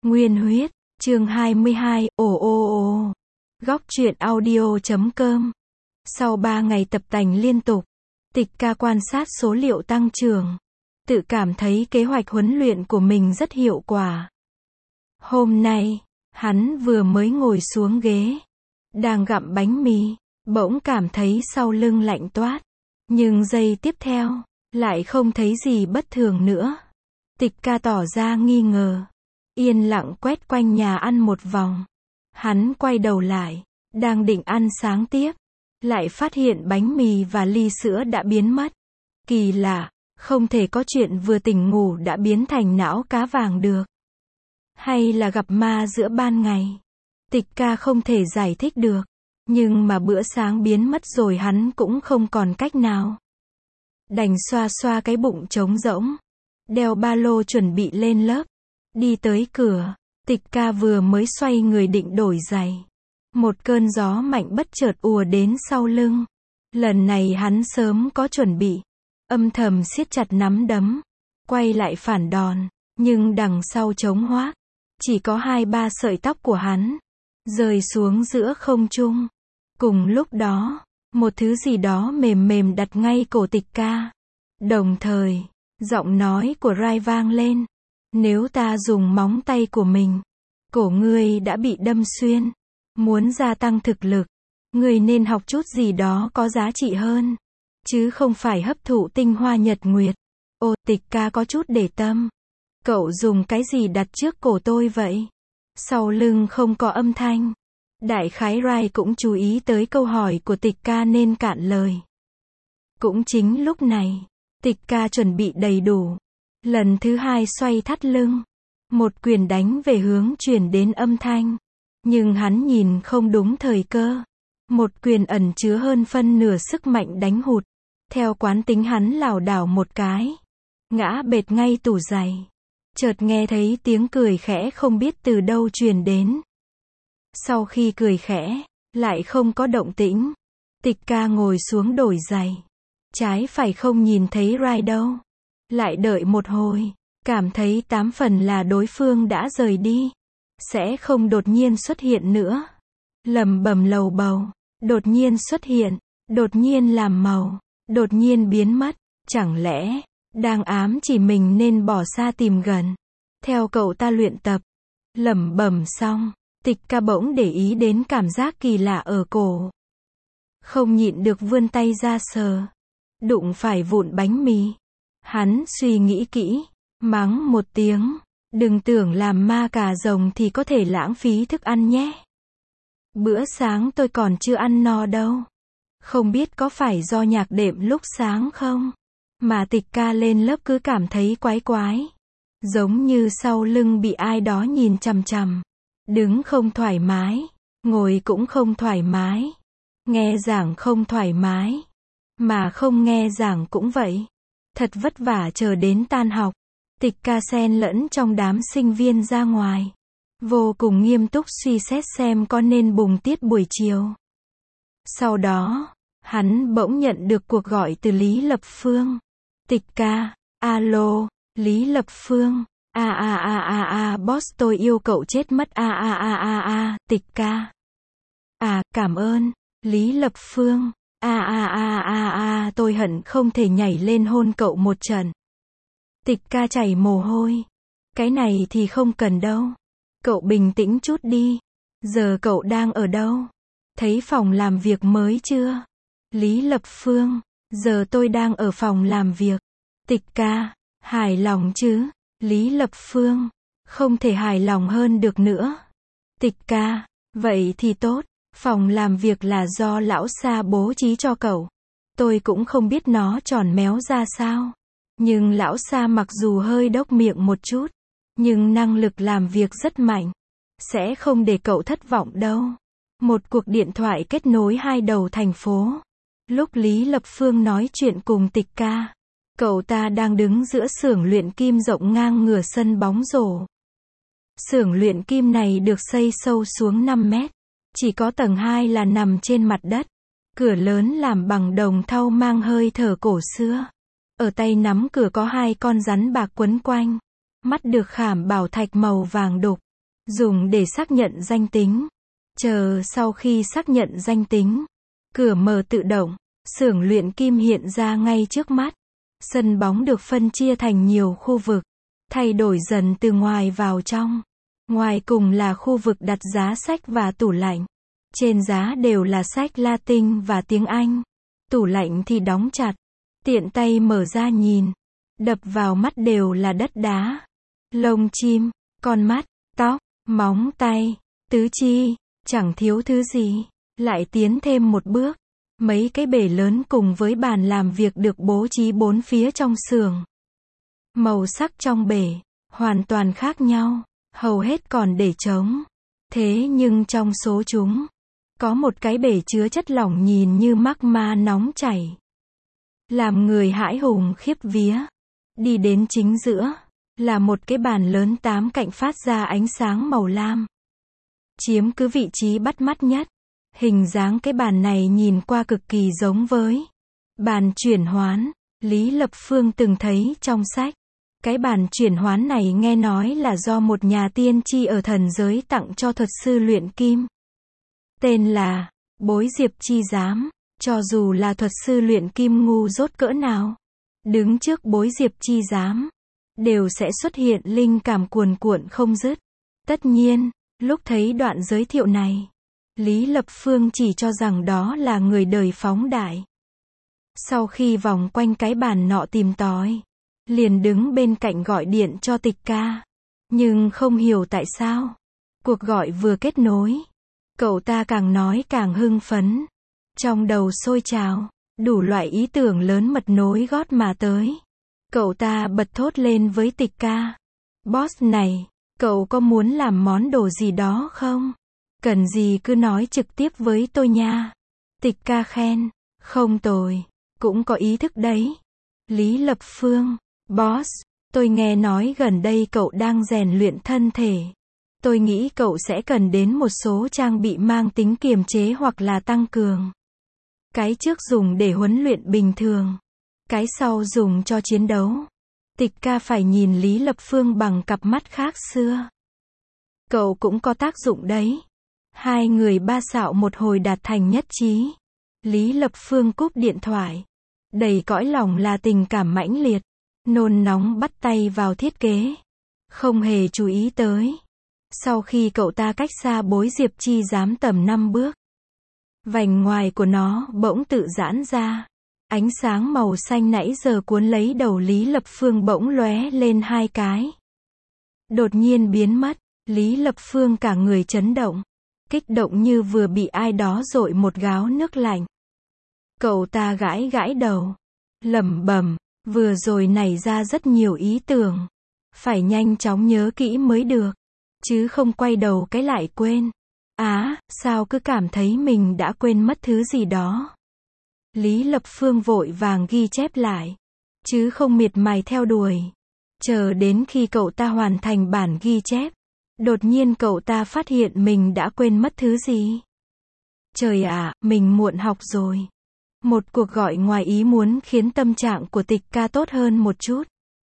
Nguyên huyết, chương 22, ồ ồ ồ. Góc truyện audio.com. Sau 3 ngày tập tành liên tục, Tịch Ca quan sát số liệu tăng trưởng, tự cảm thấy kế hoạch huấn luyện của mình rất hiệu quả. Hôm nay, hắn vừa mới ngồi xuống ghế, đang gặm bánh mì, bỗng cảm thấy sau lưng lạnh toát. Nhưng giây tiếp theo, lại không thấy gì bất thường nữa. Tịch Ca tỏ ra nghi ngờ, yên lặng quét quanh nhà ăn một vòng. Hắn quay đầu lại, đang định ăn sáng tiếp, lại phát hiện bánh mì và ly sữa đã biến mất. Kỳ lạ, không thể có chuyện vừa tỉnh ngủ đã biến thành não cá vàng được. Hay là gặp ma giữa ban ngày? Tịch Ca không thể giải thích được, nhưng mà bữa sáng biến mất rồi hắn cũng không còn cách nào. Đành xoa xoa cái bụng trống rỗng, đeo ba lô chuẩn bị lên lớp. Đi tới cửa, Tịch Ca vừa mới xoay người định đổi giày, một cơn gió mạnh bất chợt ùa đến sau lưng. Lần này hắn sớm có chuẩn bị, âm thầm siết chặt nắm đấm, quay lại phản đòn, nhưng đằng sau trống hoác, chỉ có 2-3 sợi tóc của hắn rơi xuống giữa không trung. Cùng lúc đó, một thứ gì đó mềm mềm đặt ngay cổ Tịch Ca. Đồng thời, giọng nói của Rai vang lên. Nếu ta dùng móng tay của mình, cổ ngươi đã bị đâm xuyên. Muốn gia tăng thực lực, ngươi nên học chút gì đó có giá trị hơn, chứ không phải hấp thụ tinh hoa nhật nguyệt. Ô, Tịch Ca có chút để tâm. Cậu dùng cái gì đặt trước cổ tôi vậy? Sau lưng không có âm thanh. Đại khái Rai cũng chú ý tới câu hỏi của Tịch Ca nên cạn lời. Cũng chính lúc này, Tịch Ca chuẩn bị đầy đủ. Lần thứ 2 xoay thắt lưng, một quyền đánh về hướng truyền đến âm thanh. Nhưng hắn nhìn không đúng thời cơ. Một quyền ẩn chứa hơn phân nửa sức mạnh đánh hụt. Theo quán tính hắn lảo đảo một cái, ngã bệt ngay tủ giày. Chợt nghe thấy tiếng cười khẽ không biết từ đâu truyền đến. Sau khi cười khẽ, lại không có động tĩnh. Tịch Ca ngồi xuống đổi giày. Trái phải không nhìn thấy Rai đâu. Lại đợi một hồi, cảm thấy 8 phần là đối phương đã rời đi, sẽ không đột nhiên xuất hiện nữa. Lẩm bẩm lầu bầu, đột nhiên xuất hiện, đột nhiên làm màu, đột nhiên biến mất, chẳng lẽ đang ám chỉ mình nên bỏ xa tìm gần, theo cậu ta luyện tập. Lẩm bẩm xong, Tịch Ca bỗng để ý đến cảm giác kỳ lạ ở cổ. Không nhịn được vươn tay ra sờ, đụng phải vụn bánh mì. Hắn suy nghĩ kỹ, mắng một tiếng, đừng tưởng làm ma cà rồng thì có thể lãng phí thức ăn nhé. Bữa sáng tôi còn chưa ăn no đâu. Không biết có phải do nhạc đệm lúc sáng không, mà Tịch Ca lên lớp cứ cảm thấy quái quái. Giống như sau lưng bị ai đó nhìn chằm chằm. Đứng không thoải mái, ngồi cũng không thoải mái, nghe giảng không thoải mái, mà không nghe giảng cũng vậy. Thật vất vả chờ đến tan học, Tịch Ca xen lẫn trong đám sinh viên ra ngoài, vô cùng nghiêm túc suy xét xem có nên bùng tiết buổi chiều. Sau đó, hắn bỗng nhận được cuộc gọi từ Lý Lập Phương. Tịch Ca, alo, Lý Lập Phương, boss tôi yêu cậu chết mất Tịch Ca. Cảm ơn, Lý Lập Phương. Tôi hận không thể nhảy lên hôn cậu một trận. Tịch Ca chảy mồ hôi. Cái này thì không cần đâu. Cậu bình tĩnh chút đi. Giờ cậu đang ở đâu? Thấy phòng làm việc mới chưa? Lý Lập Phương, giờ tôi đang ở phòng làm việc. Tịch Ca, hài lòng chứ? Lý Lập Phương, không thể hài lòng hơn được nữa. Tịch Ca, vậy thì tốt. Phòng làm việc là do lão Sa bố trí cho cậu. Tôi cũng không biết nó tròn méo ra sao. Nhưng lão Sa mặc dù hơi đốc miệng một chút, nhưng năng lực làm việc rất mạnh. Sẽ không để cậu thất vọng đâu. Một cuộc điện thoại kết nối hai đầu thành phố. Lúc Lý Lập Phương nói chuyện cùng Tịch Ca, cậu ta đang đứng giữa xưởng luyện kim rộng ngang ngửa sân bóng rổ. Xưởng luyện kim này được xây sâu xuống 5 mét. Chỉ có tầng 2 là nằm trên mặt đất. Cửa lớn làm bằng đồng thau mang hơi thở cổ xưa. Ở tay nắm cửa có 2 con rắn bạc quấn quanh. Mắt được khảm bảo thạch màu vàng đục. dùng để xác nhận danh tính. Chờ sau khi xác nhận danh tính, cửa mở tự động, xưởng luyện kim hiện ra ngay trước mắt. Sân bóng được phân chia thành nhiều khu vực, thay đổi dần từ ngoài vào trong. Ngoài cùng là khu vực đặt giá sách và tủ lạnh. Trên giá đều là sách Latin và tiếng Anh. Tủ lạnh thì đóng chặt. Tiện tay mở ra nhìn. Đập vào mắt đều là đất đá, lông chim, con mắt, tóc, móng tay, tứ chi, chẳng thiếu thứ gì. Lại tiến thêm một bước. Mấy cái bể lớn cùng với bàn làm việc được bố trí bốn phía trong xưởng. Màu sắc trong bể hoàn toàn khác nhau, hầu hết còn để trống. Thế nhưng trong số chúng, có một cái bể chứa chất lỏng nhìn như magma nóng chảy, làm người hãi hùng khiếp vía. Đi đến chính giữa, là một cái bàn lớn 8 cạnh phát ra ánh sáng màu lam. Chiếm cứ vị trí bắt mắt nhất. Hình dáng cái bàn này nhìn qua cực kỳ giống với bàn chuyển hoán, Lý Lập Phương từng thấy trong sách. Cái bàn chuyển hoán này nghe nói là do một nhà tiên tri ở thần giới tặng cho thuật sư luyện kim. Tên là Bối Diệp Chi Giám. Cho dù là thuật sư luyện kim ngu dốt cỡ nào, đứng trước Bối Diệp Chi Giám, đều sẽ xuất hiện linh cảm cuồn cuộn không dứt. Tất nhiên, lúc thấy đoạn giới thiệu này, Lý Lập Phương chỉ cho rằng đó là người đời phóng đại. Sau khi vòng quanh cái bàn nọ tìm tòi, liền đứng bên cạnh gọi điện cho Tịch Ca. Nhưng không hiểu tại sao, cuộc gọi vừa kết nối, cậu ta càng nói càng hưng phấn. Trong đầu sôi trào, đủ loại ý tưởng lớn mật nối gót mà tới. Cậu ta bật thốt lên với Tịch Ca. Boss này, cậu có muốn làm món đồ gì đó không? Cần gì cứ nói trực tiếp với tôi nha. Tịch Ca khen. Không tồi, cũng có ý thức đấy. Lý Lập Phương. Boss, tôi nghe nói gần đây cậu đang rèn luyện thân thể. Tôi nghĩ cậu sẽ cần đến một số trang bị mang tính kiềm chế hoặc là tăng cường. Cái trước dùng để huấn luyện bình thường, cái sau dùng cho chiến đấu. Tịch Ca phải nhìn Lý Lập Phương bằng cặp mắt khác xưa. Cậu cũng có tác dụng đấy. Hai người ba xạo một hồi đạt thành nhất trí. Lý Lập Phương cúp điện thoại. Đầy cõi lòng là tình cảm mãnh liệt. Nôn nóng bắt tay vào thiết kế. Không hề chú ý tới. Sau khi cậu ta cách xa Bối Diệp Chi Giám tầm 5 bước, vành ngoài của nó bỗng tự giãn ra. Ánh sáng màu xanh nãy giờ cuốn lấy đầu Lý Lập Phương bỗng lóe lên 2 cái. Đột nhiên biến mất. Lý Lập Phương cả người chấn động. Kích động như vừa bị ai đó dội một gáo nước lạnh. Cậu ta gãi gãi đầu. Lẩm bẩm, vừa rồi nảy ra rất nhiều ý tưởng. Phải nhanh chóng nhớ kỹ mới được. Chứ không quay đầu cái lại quên. Sao cứ cảm thấy mình đã quên mất thứ gì đó. Lý Lập Phương vội vàng ghi chép lại. Chứ không miệt mài theo đuổi. Chờ đến khi cậu ta hoàn thành bản ghi chép. Đột nhiên cậu ta phát hiện mình đã quên mất thứ gì. Trời ạ, mình muộn học rồi. Một cuộc gọi ngoài ý muốn khiến tâm trạng của Tịch Ca tốt hơn một chút.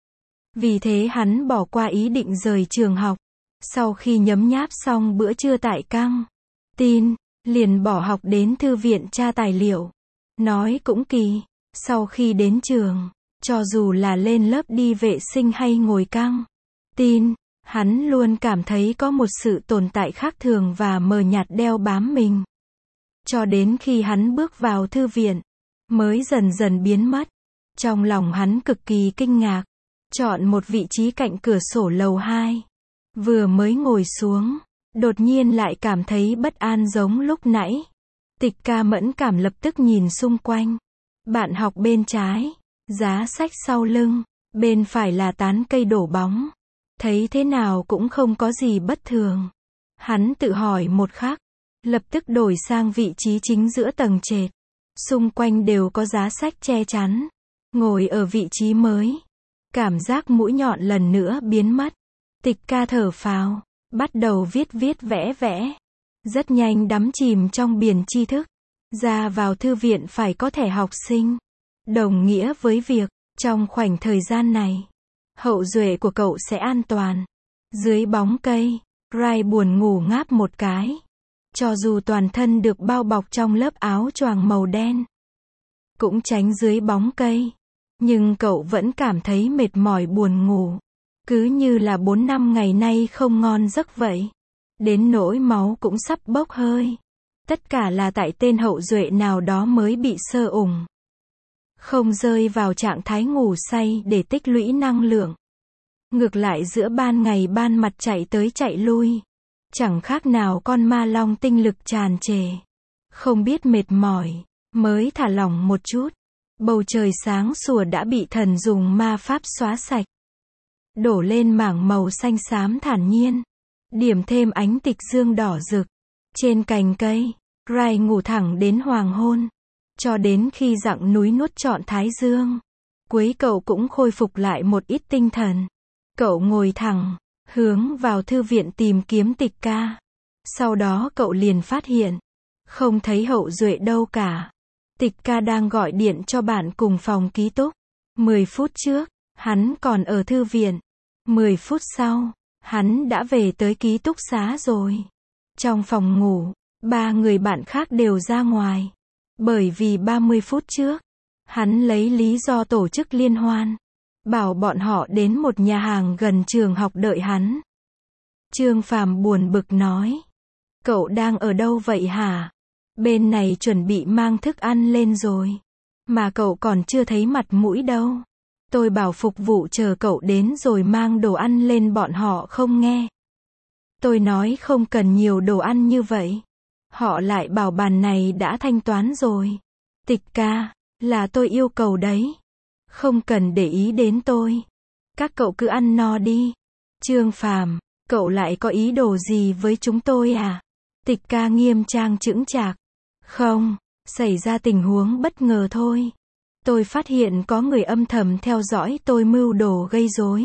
Vì thế hắn bỏ qua ý định rời trường học. Sau khi nhấm nháp xong bữa trưa tại căng tin, liền bỏ học đến thư viện tra tài liệu. Nói cũng kỳ, sau khi đến trường, cho dù là lên lớp đi vệ sinh hay ngồi căng tin, hắn luôn cảm thấy có một sự tồn tại khác thường và mờ nhạt đeo bám mình. Cho đến khi hắn bước vào thư viện, mới dần dần biến mất. Trong lòng hắn cực kỳ kinh ngạc. Chọn một vị trí cạnh cửa sổ lầu 2. Vừa mới ngồi xuống, đột nhiên lại cảm thấy bất an giống lúc nãy. Tịch Ca mẫn cảm lập tức nhìn xung quanh. Bạn học bên trái, giá sách sau lưng, bên phải là tán cây đổ bóng. Thấy thế nào cũng không có gì bất thường. Hắn tự hỏi một khắc, lập tức đổi sang vị trí chính giữa tầng trệt. Xung quanh đều có giá sách che chắn. Ngồi ở vị trí mới, cảm giác mũi nhọn lần nữa biến mất. Tịch Ca thở phào, bắt đầu viết vẽ vẽ. Rất nhanh đắm chìm trong biển tri thức. Ra vào thư viện phải có thẻ học sinh. Đồng nghĩa với việc, trong khoảnh thời gian này, hậu duệ của cậu sẽ an toàn. Dưới bóng cây, Rai buồn ngủ ngáp một cái. Cho dù toàn thân được bao bọc trong lớp áo choàng màu đen, cũng tránh dưới bóng cây, nhưng cậu vẫn cảm thấy mệt mỏi buồn ngủ. Cứ như là 4-5 ngày nay không ngon giấc vậy. Đến nỗi máu cũng sắp bốc hơi. Tất cả là tại tên hậu duệ nào đó mới bị sơ ủng. Không rơi vào trạng thái ngủ say để tích lũy năng lượng. Ngược lại giữa ban ngày ban mặt chạy tới chạy lui. Chẳng khác nào con ma long tinh lực tràn trề. Không biết mệt mỏi, mới thả lỏng một chút. Bầu trời sáng sủa đã bị thần dùng ma pháp xóa sạch. Đổ lên mảng màu xanh xám thản nhiên. Điểm thêm ánh tịch dương đỏ rực. Trên cành cây, Rai ngủ thẳng đến hoàng hôn. Cho đến khi dặng núi nuốt trọn thái dương. Cuối cậu cũng khôi phục lại một ít tinh thần. Cậu ngồi thẳng, hướng vào thư viện tìm kiếm Tịch Ca. Sau đó cậu liền phát hiện, không thấy hậu duệ đâu cả. Tịch Ca đang gọi điện cho bạn cùng phòng ký túc. 10 phút trước, hắn còn ở thư viện. 10 phút sau, hắn đã về tới ký túc xá rồi. Trong phòng ngủ, 3 người bạn khác đều ra ngoài. Bởi vì 30 phút trước, hắn lấy lý do tổ chức liên hoan. Bảo bọn họ đến một nhà hàng gần trường học đợi hắn. Trương Phàm buồn bực nói. Cậu đang ở đâu vậy hả? Bên này chuẩn bị mang thức ăn lên rồi. Mà cậu còn chưa thấy mặt mũi đâu. Tôi bảo phục vụ chờ cậu đến rồi mang đồ ăn lên bọn họ không nghe. Tôi nói không cần nhiều đồ ăn như vậy. Họ lại bảo bàn này đã thanh toán rồi. Tịch Ca, là tôi yêu cầu đấy. Không cần để ý đến tôi. Các cậu cứ ăn no đi. Trương Phàm, cậu lại có ý đồ gì với chúng tôi à? Tịch Ca nghiêm trang chững chạc. Không, xảy ra tình huống bất ngờ thôi. Tôi phát hiện có người âm thầm theo dõi tôi mưu đồ gây rối.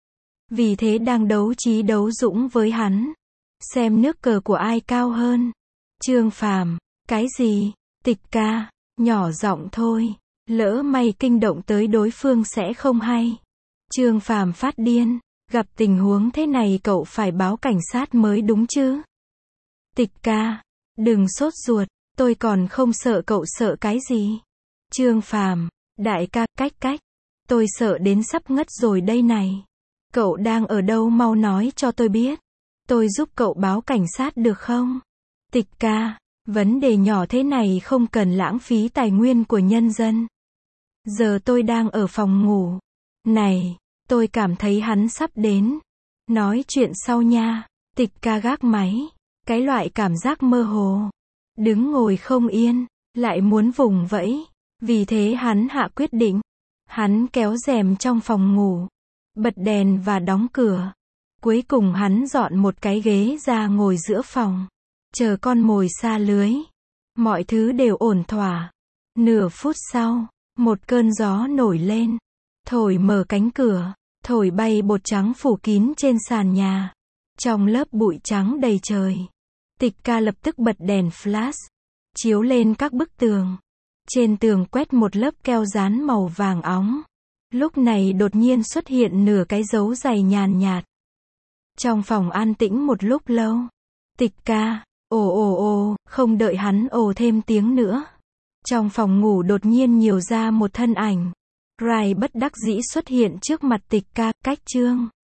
Vì thế đang đấu trí đấu dũng với hắn. Xem nước cờ của ai cao hơn. Trương Phàm, cái gì? Tịch Ca, nhỏ giọng thôi. Lỡ may kinh động tới đối phương sẽ không hay. Trương Phàm phát điên. Gặp tình huống thế này cậu phải báo cảnh sát mới đúng chứ. Tịch Ca, đừng sốt ruột. Tôi còn không sợ cậu sợ cái gì. Trương Phàm, đại ca, cách. Tôi sợ đến sắp ngất rồi đây này. Cậu đang ở đâu mau nói cho tôi biết. Tôi giúp cậu báo cảnh sát được không? Tịch Ca, vấn đề nhỏ thế này không cần lãng phí tài nguyên của nhân dân. Giờ tôi đang ở phòng ngủ. Này, tôi cảm thấy hắn sắp đến. Nói chuyện sau nha. Tịch Ca gác máy. Cái loại cảm giác mơ hồ. Đứng ngồi không yên. Lại muốn vùng vẫy. Vì thế hắn hạ quyết định. Hắn kéo rèm trong phòng ngủ. Bật đèn và đóng cửa. Cuối cùng hắn dọn một cái ghế ra ngồi giữa phòng. Chờ con mồi sa lưới. Mọi thứ đều ổn thỏa. Nửa phút sau, một cơn gió nổi lên. Thổi mở cánh cửa. Thổi bay bột trắng phủ kín trên sàn nhà. Trong lớp bụi trắng đầy trời. Tịch Ca lập tức bật đèn flash. Chiếu lên các bức tường. Trên tường quét một lớp keo dán màu vàng óng. Lúc này đột nhiên xuất hiện nửa cái dấu giày nhàn nhạt. Trong phòng an tĩnh một lúc lâu. Tịch Ca, ồ, không đợi hắn ồ thêm tiếng nữa. Trong phòng ngủ đột nhiên nhiều ra một thân ảnh. Rai bất đắc dĩ xuất hiện trước mặt Tịch Ca, cách Trương